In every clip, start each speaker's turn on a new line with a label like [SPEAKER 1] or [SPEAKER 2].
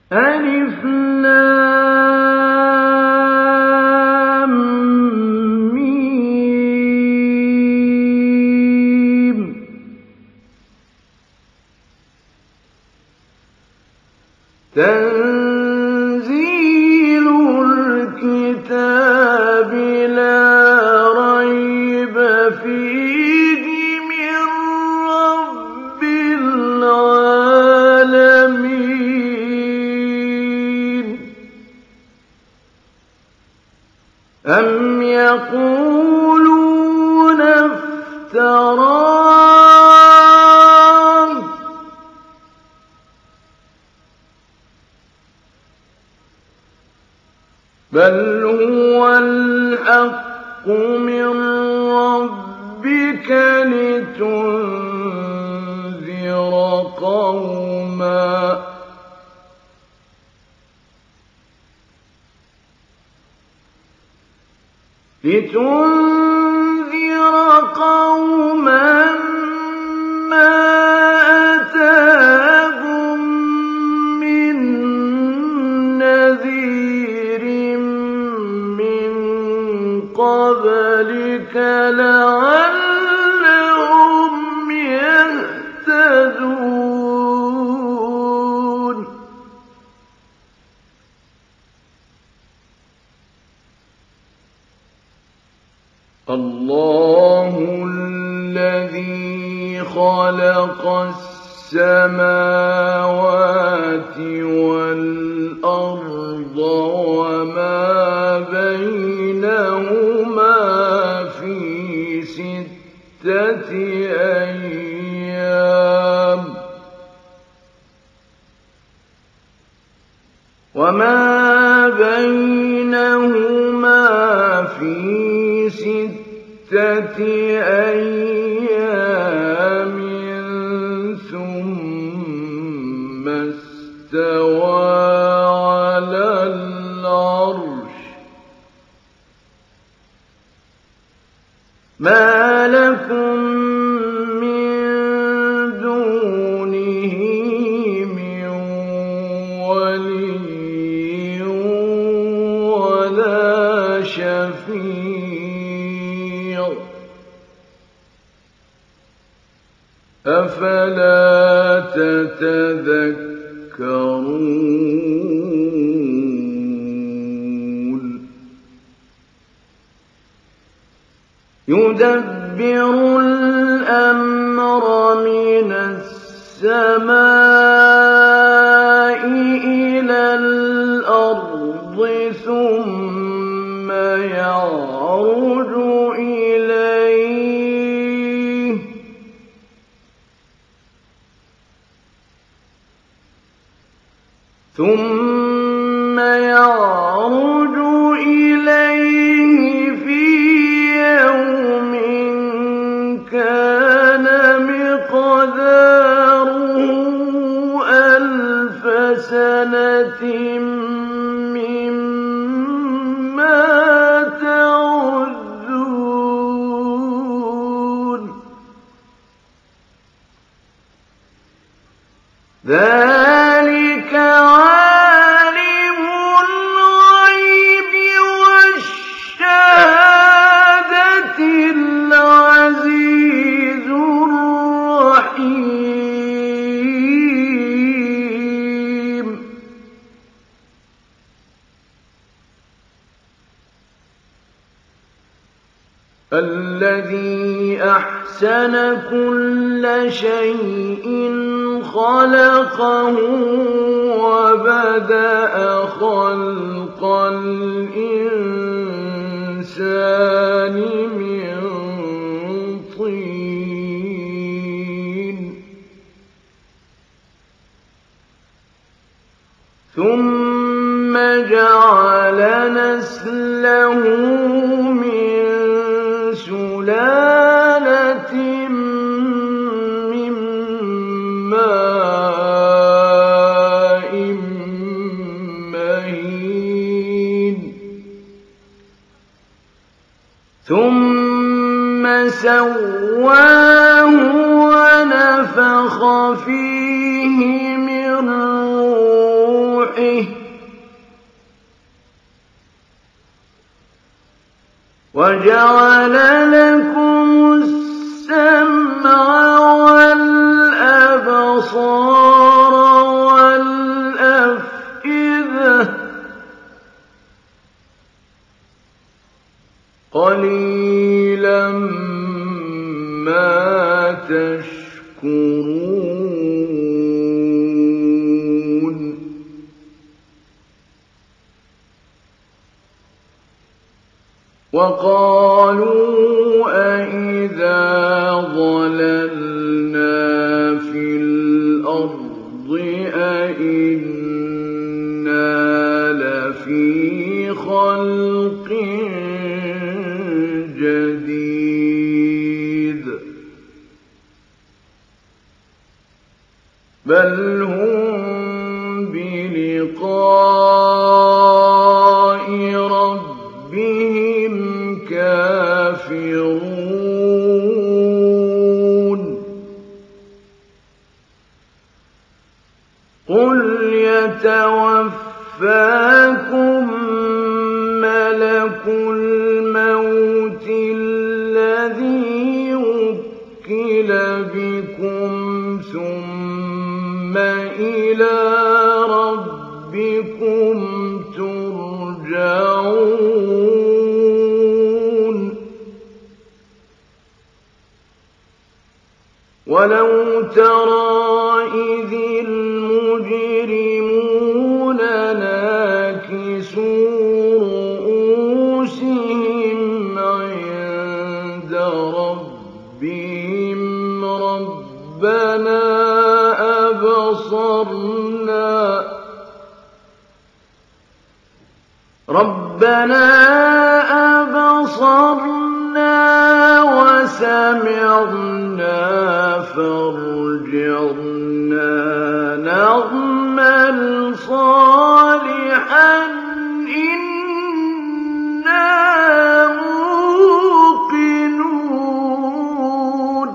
[SPEAKER 1] ألف لام ميم تنزيل الكتاب لا ريب فيه من رب العالمين أم يقولون افتراه بل هو الحق من ربك لتنذر قوما ما أتاهم من نذير من قبلك لعلهم يهتدون الله الذي خلق السماوات والأرض وما بينهما في 6 أيام ثم استوى على العرش ما لكم من دونه من ولي ولا شفيع أفلا تتذكرون يدبر الأمر من السماء إلى الأرض ثم يعرج إليه في يوم كان مقداره 1000 سنة مما تعدون ذلك عالم الغيب والشهادة العزيز الرحيم الذي أحسن كل شيء خلقه وبدأ خلق الإنسان من طين ثم جعل نسله من سلالة ثم سواه ونفخ فيه من روحه وجعل لكم السمع والأبصار والأفئدة قليلا ما تشكرون وقالوا أئذا ضللنا في الأرض أئنا لفي خلق جديد بل هم بلقاء ربهم كافرون قل يتوفاكم ملك الموت الذي وكل بكم ثم إلى ربكم ترجعون ولو ترى إذ المجرمون ناكسوا رؤوسهم عند ربهم ربنا أبصرنا وسمعنا فارجعنا نعمل صالحا إنا موقنون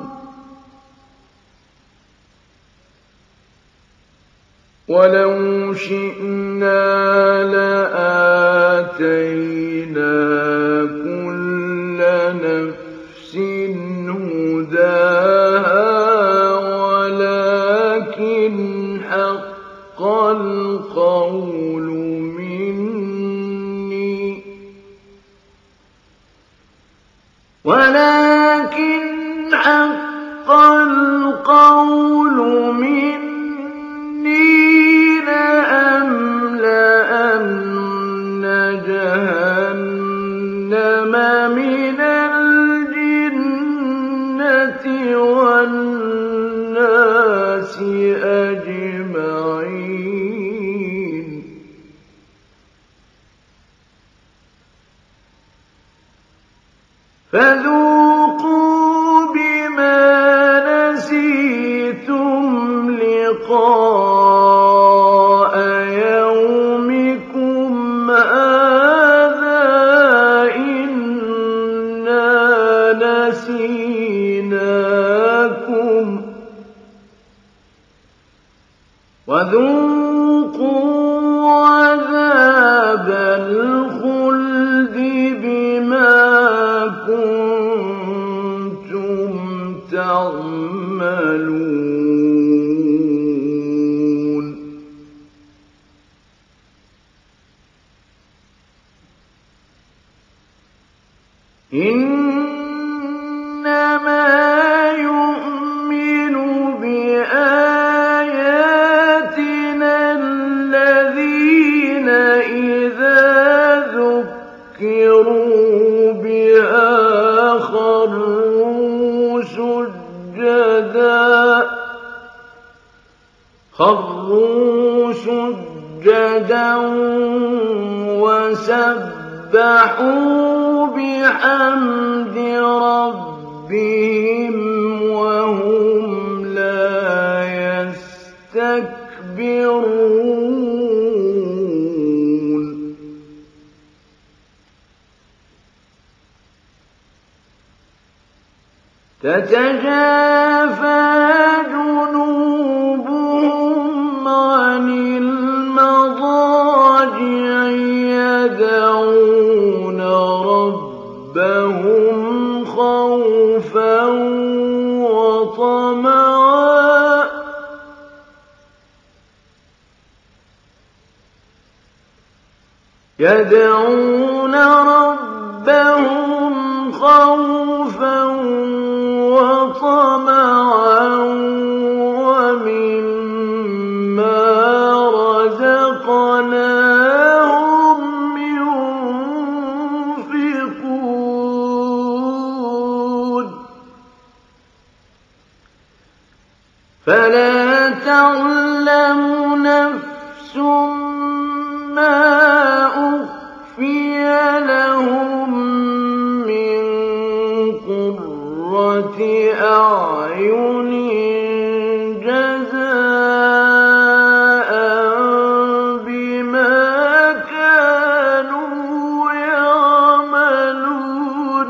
[SPEAKER 1] ولو شئنا لآتينا كل نفس هداها ولكن حق القول مني لأملأن جهنم من الجنة والناس أجمعين فذوقوا بما نسيتم لقاء يومكم هذا إنا نسيناكم وذوقوا عذاب الخلد بما كنتم تعملون إنما يؤمن بآياتنا الذين إذا ذكروا بها خروا سجدا وسبحوا بحمد ربهم وهم لا يستكبرون تتجافى جنوبهم عن المضاجع يدعون ربهم يدعون ربهم خوفا وطمعا ومما رزقناهم ينفقون فلا تعلم نفس ما أخفي لهم من قرة أعين جزاء بما كانوا يعملون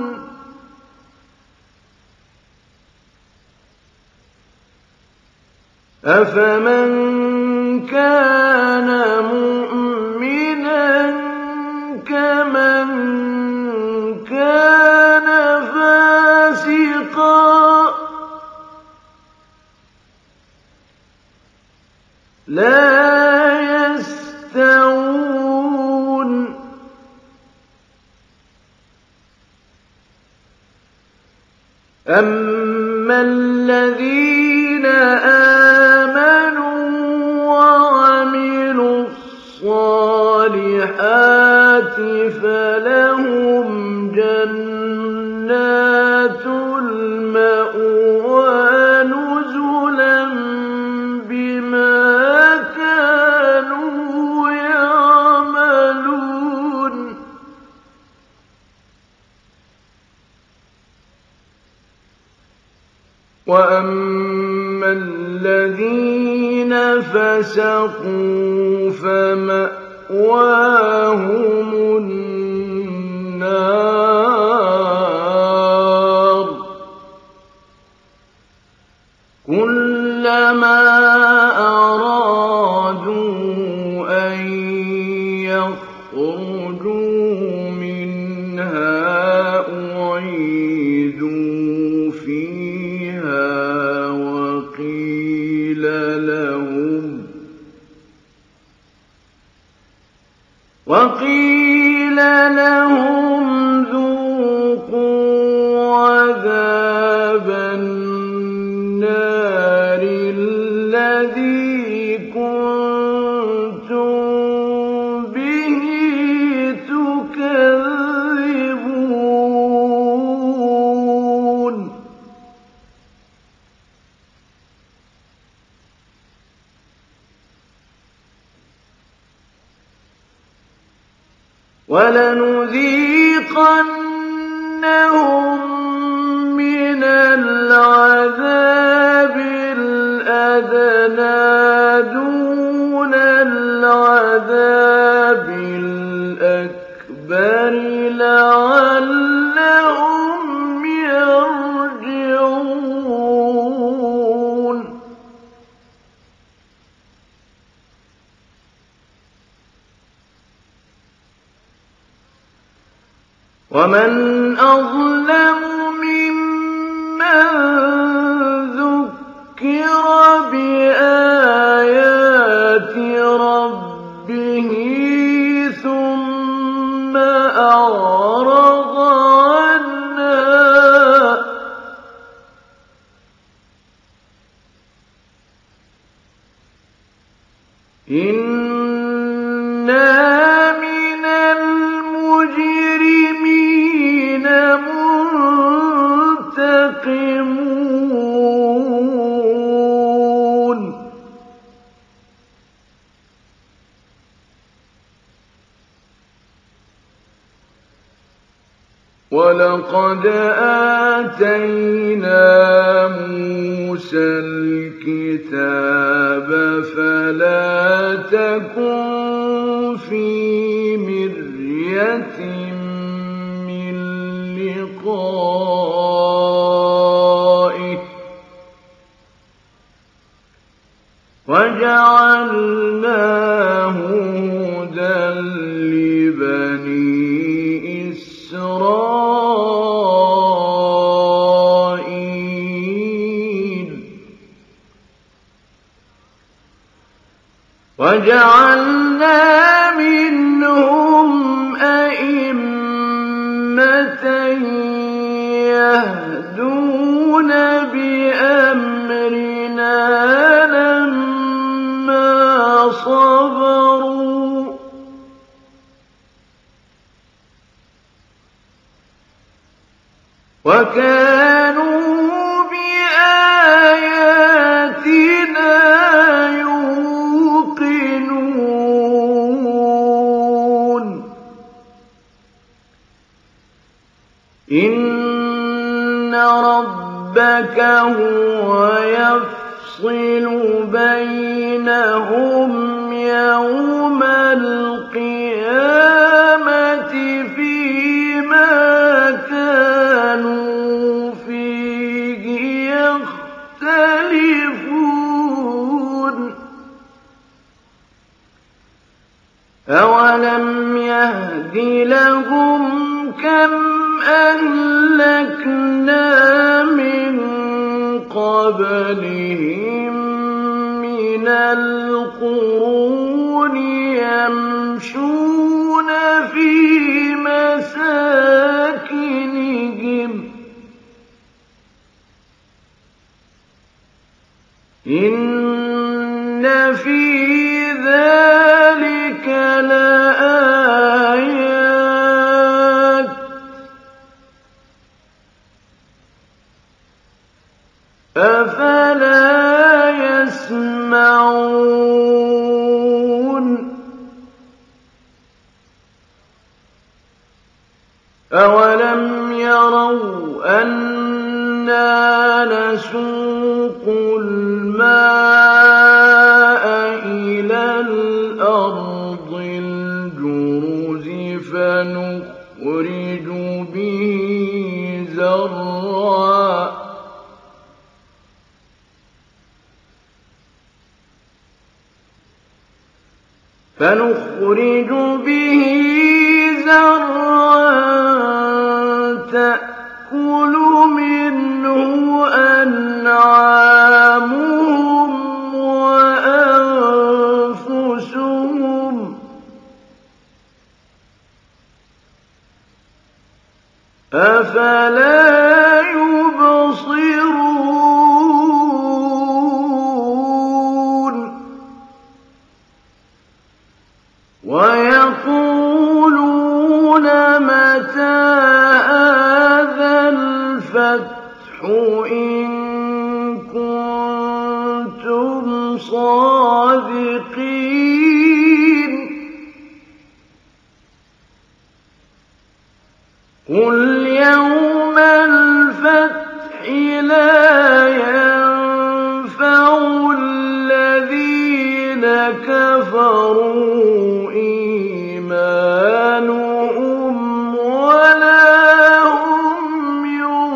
[SPEAKER 1] أفمن كان مؤمنا كمن كان فاسقا لا يستوون أما الذين آمنوا وعملوا الصالحات فلهم جنات المأوى نزلا بما كانوا يعملون وأما الذين فسقوا فمأواهم النار كلما أرادوا أن يخرجوا منها أعيدوا فيها وقيل لهم ذوقوا عذاب النار الذي كنتم به تكذبون ولنذيقنهم من العذاب الأدنى دون العذاب الأكبر لعلهم يرجعون ومن أظلم ممن ذكر بآيات ربه ثم أعرض عنها إنا من المجرمين منتقمون ولقد آتينا موسى الكتاب فلا تكن في مرية من لقائه وجعلناه هدى لبني إسرائيل وجعلنا منهم صبروا وكانوا بآياتنا يوقنون إن ربك هو يفصل بينهم يوم القيامة فيما كانوا فيه يختلفون أولم يهد لهم كم أهلكنا من قبلهم من القرون يمشون في مساكنهم إن في ذلك لآيات أفلا يسمعون أولم يروا أنا نسوق الماء إلى الأرض الجرز فنخرج به زرعا تأكل منه أنعامهم وأنفسهم أفلا يبصرون ويقولون متى هذا الفتح إن كنتم صادقين قل يوم الفتح لا ينفع الذين كفروا إيمانهم ولا هم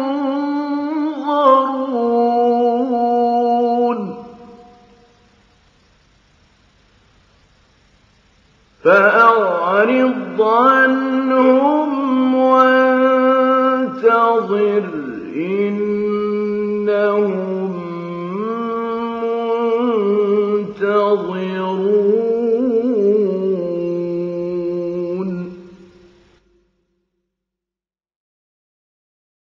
[SPEAKER 1] ينظرون فأعرض عنهم وانتظر إنهم